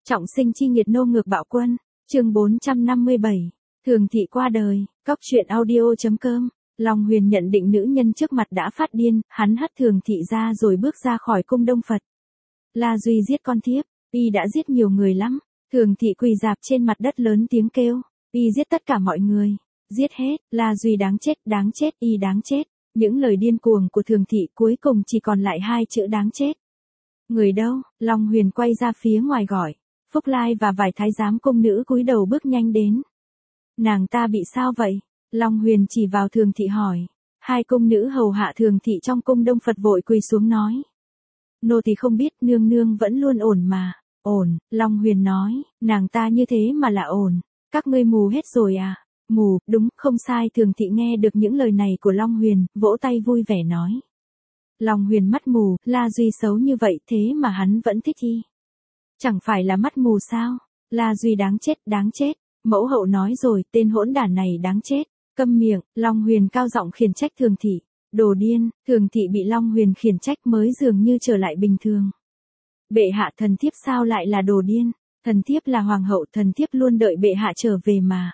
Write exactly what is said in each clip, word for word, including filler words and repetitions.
Trọng sinh chi nghiệt nô ngược bạo quân, chương bốn trăm năm mươi bảy, Thường thị qua đời, cóc truyện audio.com. Long Huyền nhận định nữ nhân trước mặt đã phát điên, hắn hất Thường thị ra rồi bước ra khỏi cung Đông Phật. La Duy giết con thiếp, y đã giết nhiều người lắm. Thường thị quỳ rạp trên mặt đất lớn tiếng kêu, y giết tất cả mọi người, giết hết, La Duy đáng chết, đáng chết, y đáng chết. Những lời điên cuồng của Thường thị cuối cùng chỉ còn lại hai chữ đáng chết. Người đâu? Long Huyền quay ra phía ngoài gọi. Phúc Lai và vài thái giám cung nữ cúi đầu bước nhanh đến. Nàng ta bị sao vậy? Long Huyền chỉ vào Thường thị hỏi. Hai cung nữ hầu hạ Thường thị trong cung Đông Phật vội quỳ xuống nói. Nô tỳ không biết, nương nương vẫn luôn ổn mà. Ổn, Long Huyền nói, nàng ta như thế mà là ổn. Các ngươi mù hết rồi à? Mù, đúng, không sai. Thường thị nghe được những lời này của Long Huyền, vỗ tay vui vẻ nói. Long Huyền mắt mù, La Duy xấu như vậy thế mà hắn vẫn thích y. Chẳng phải là mắt mù sao? La Duy đáng chết, đáng chết. Mẫu hậu nói rồi, tên hỗn đản này đáng chết. Câm miệng, Long Huyền cao giọng khiển trách Thường thị. Đồ điên, Thường thị bị Long Huyền khiển trách mới dường như trở lại bình thường. Bệ hạ, thần thiếp sao lại là đồ điên? Thần thiếp là hoàng hậu, thần thiếp luôn đợi bệ hạ trở về mà.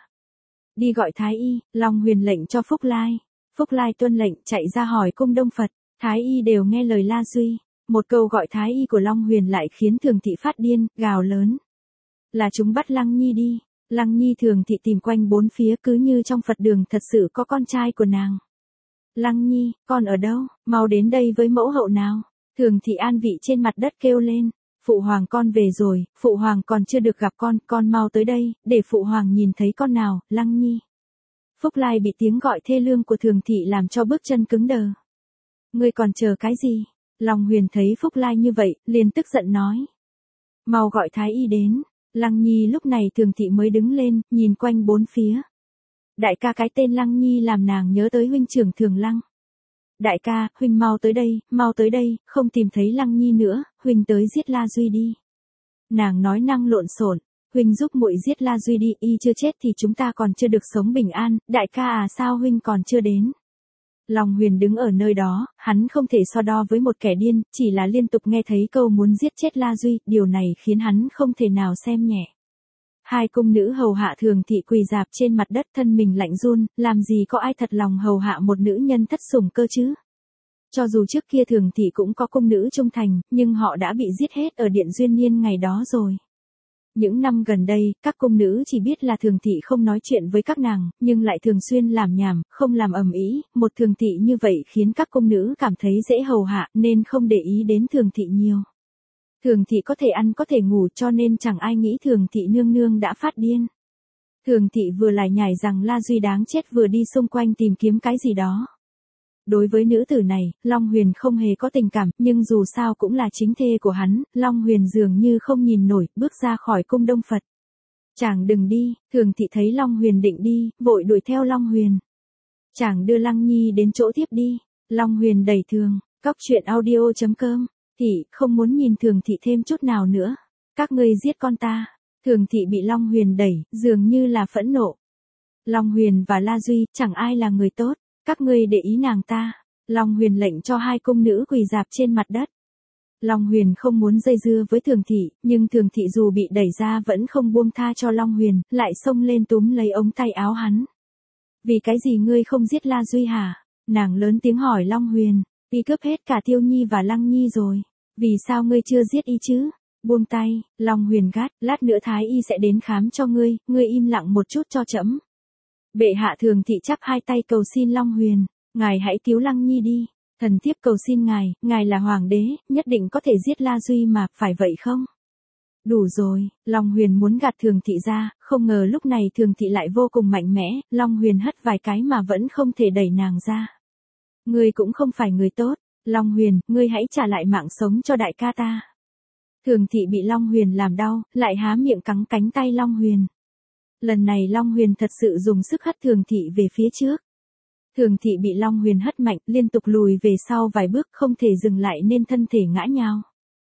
Đi gọi thái y, Long Huyền lệnh cho Phúc Lai. Phúc Lai tuân lệnh chạy ra hỏi cung Đông Phật. Thái y đều nghe lời La Duy. Một câu gọi thái y của Long Huyền lại khiến Thường thị phát điên, gào lớn. Là chúng bắt Lăng Nhi đi. Lăng Nhi. Thường thị tìm quanh bốn phía cứ như trong Phật đường thật sự có con trai của nàng. Lăng Nhi, con ở đâu? Mau đến đây với mẫu hậu nào. Thường thị an vị trên mặt đất kêu lên. Phụ hoàng con về rồi, phụ hoàng còn chưa được gặp con, con mau tới đây, để phụ hoàng nhìn thấy con nào, Lăng Nhi. Phúc Lai bị tiếng gọi thê lương của Thường thị làm cho bước chân cứng đờ. Ngươi còn chờ cái gì? Long Huyền thấy Phúc Lai như vậy, liền tức giận nói. Mau gọi thái y đến. Lăng Nhi. Lúc này Thường thị mới đứng lên, nhìn quanh bốn phía. Đại ca, cái tên Lăng Nhi làm nàng nhớ tới huynh trưởng Thường Lăng. Đại ca, huynh mau tới đây, mau tới đây, không tìm thấy Lăng Nhi nữa, huynh tới giết La Duy đi. Nàng nói năng lộn xộn, huynh giúp muội giết La Duy đi, y chưa chết thì chúng ta còn chưa được sống bình an, đại ca à, sao huynh còn chưa đến? Long Huyền đứng ở nơi đó, hắn không thể so đo với một kẻ điên, chỉ là liên tục nghe thấy câu muốn giết chết La Duy, điều này khiến hắn không thể nào xem nhẹ. Hai cung nữ hầu hạ Thường thị quỳ rạp trên mặt đất, thân mình lạnh run, làm gì có ai thật lòng hầu hạ một nữ nhân thất sủng cơ chứ? Cho dù trước kia Thường thị cũng có cung nữ trung thành, nhưng họ đã bị giết hết ở Điện Duyên Niên ngày đó rồi. Những năm gần đây, các cung nữ chỉ biết là Thường thị không nói chuyện với các nàng, nhưng lại thường xuyên làm nhảm, không làm ầm ĩ. Một Thường thị như vậy khiến các cung nữ cảm thấy dễ hầu hạ nên không để ý đến Thường thị nhiều. Thường thị có thể ăn có thể ngủ cho nên chẳng ai nghĩ Thường thị nương nương đã phát điên. Thường thị vừa lải nhải rằng La Duy đáng chết vừa đi xung quanh tìm kiếm cái gì đó. Đối với nữ tử này, Long Huyền không hề có tình cảm, nhưng dù sao cũng là chính thê của hắn, Long Huyền dường như không nhìn nổi, bước ra khỏi cung Đông Phật. Chàng đừng đi, Thường thị thấy Long Huyền định đi, vội đuổi theo Long Huyền. Chàng đưa Lăng Nhi đến chỗ tiếp đi. Long Huyền đẩy Thường, cóc truyện audio.com. Thị, không muốn nhìn Thường thị thêm chút nào nữa. Các ngươi giết con ta. Thường thị bị Long Huyền đẩy, dường như là phẫn nộ. Long Huyền và La Duy, chẳng ai là người tốt. Các ngươi để ý nàng ta. Long Huyền lệnh cho hai cung nữ quỳ rạp trên mặt đất. Long Huyền không muốn dây dưa với Thường thị, nhưng Thường thị dù bị đẩy ra vẫn không buông tha cho Long Huyền, lại xông lên túm lấy ống tay áo hắn. Vì cái gì ngươi không giết La Duy hả? Nàng lớn tiếng hỏi Long Huyền. Y cướp hết cả Tiêu Nhi và Lăng Nhi rồi. Vì sao ngươi chưa giết y chứ? Buông tay, Long Huyền gắt, lát nữa thái y sẽ đến khám cho ngươi, ngươi im lặng một chút cho trẫm. Bệ hạ. Thường thị chắp hai tay cầu xin Long Huyền, ngài hãy cứu Lăng Nhi đi. Thần thiếp cầu xin ngài, ngài là hoàng đế, nhất định có thể giết La Duy mà, phải vậy không? Đủ rồi, Long Huyền muốn gạt Thường thị ra, không ngờ lúc này Thường thị lại vô cùng mạnh mẽ, Long Huyền hất vài cái mà vẫn không thể đẩy nàng ra. Ngươi cũng không phải người tốt, Long Huyền, ngươi hãy trả lại mạng sống cho đại ca ta. Thường thị bị Long Huyền làm đau, lại há miệng cắn cánh tay Long Huyền. Lần này Long Huyền thật sự dùng sức hất Thường thị về phía trước. Thường thị bị Long Huyền hất mạnh, liên tục lùi về sau vài bước, không thể dừng lại nên thân thể ngã nhào.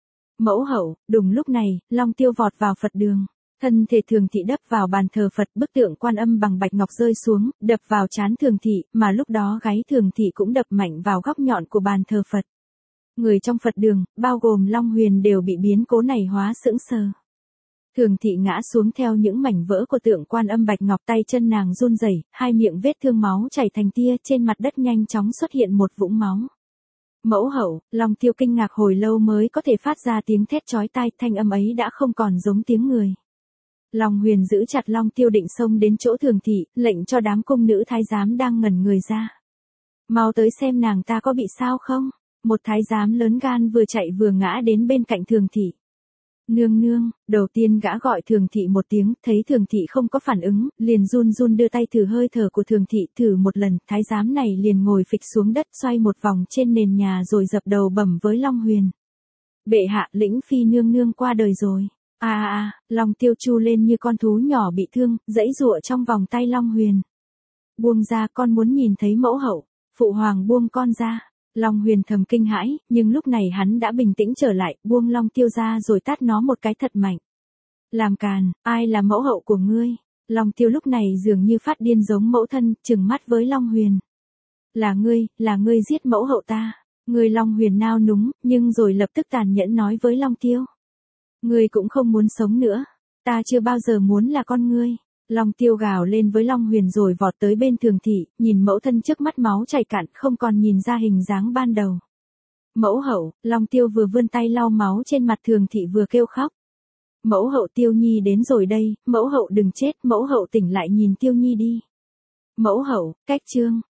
Mẫu hậu. Đùng lúc này, Long Tiêu vọt vào Phật đường. Thân thể Thường thị đập vào bàn thờ Phật, bức tượng Quan Âm bằng bạch ngọc rơi xuống, đập vào trán Thường thị, mà lúc đó gáy Thường thị cũng đập mạnh vào góc nhọn của bàn thờ Phật. Người trong Phật đường, bao gồm Long Huyền đều bị biến cố này hóa sững sờ. Thường thị ngã xuống theo những mảnh vỡ của tượng Quan Âm Bạch Ngọc, tay chân nàng run rẩy, hai miệng vết thương máu chảy thành tia, trên mặt đất nhanh chóng xuất hiện một vũng máu. Mẫu hậu, Long Tiêu kinh ngạc hồi lâu mới có thể phát ra tiếng thét chói tai, thanh âm ấy đã không còn giống tiếng người. Long Huyền giữ chặt Long Tiêu định xông đến chỗ Thường thị, lệnh cho đám cung nữ thái giám đang ngẩn người ra. Mau tới xem nàng ta có bị sao không? Một thái giám lớn gan vừa chạy vừa ngã đến bên cạnh Thường thị. Nương nương, đầu tiên gã gọi Thường thị một tiếng, thấy Thường thị không có phản ứng, liền run run đưa tay thử hơi thở của Thường thị, thử một lần, thái giám này liền ngồi phịch xuống đất, xoay một vòng trên nền nhà rồi dập đầu bẩm với Long Huyền. Bệ hạ, Lĩnh Phi nương nương qua đời rồi. À à à, Long Tiêu chu lên như con thú nhỏ bị thương, giãy giụa trong vòng tay Long Huyền. Buông ra, con muốn nhìn thấy mẫu hậu. Phụ hoàng buông con ra. Long Huyền thầm kinh hãi, nhưng lúc này hắn đã bình tĩnh trở lại, buông Long Tiêu ra rồi tát nó một cái thật mạnh. Làm càn, ai là mẫu hậu của ngươi? Long Tiêu lúc này dường như phát điên giống mẫu thân, trừng mắt với Long Huyền. Là ngươi, là ngươi giết mẫu hậu ta. Ngươi. Long Huyền nao núng, nhưng rồi lập tức tàn nhẫn nói với Long Tiêu. Ngươi cũng không muốn sống nữa. Ta chưa bao giờ muốn là con ngươi. Long Tiêu gào lên với Long Huyền rồi vọt tới bên Thường thị, nhìn mẫu thân trước mắt máu chảy cạn, không còn nhìn ra hình dáng ban đầu. Mẫu hậu, Long Tiêu vừa vươn tay lau máu trên mặt Thường thị vừa kêu khóc. Mẫu hậu, Tiêu Nhi đến rồi đây, mẫu hậu đừng chết, mẫu hậu tỉnh lại nhìn Tiêu Nhi đi. Mẫu hậu, cách chương.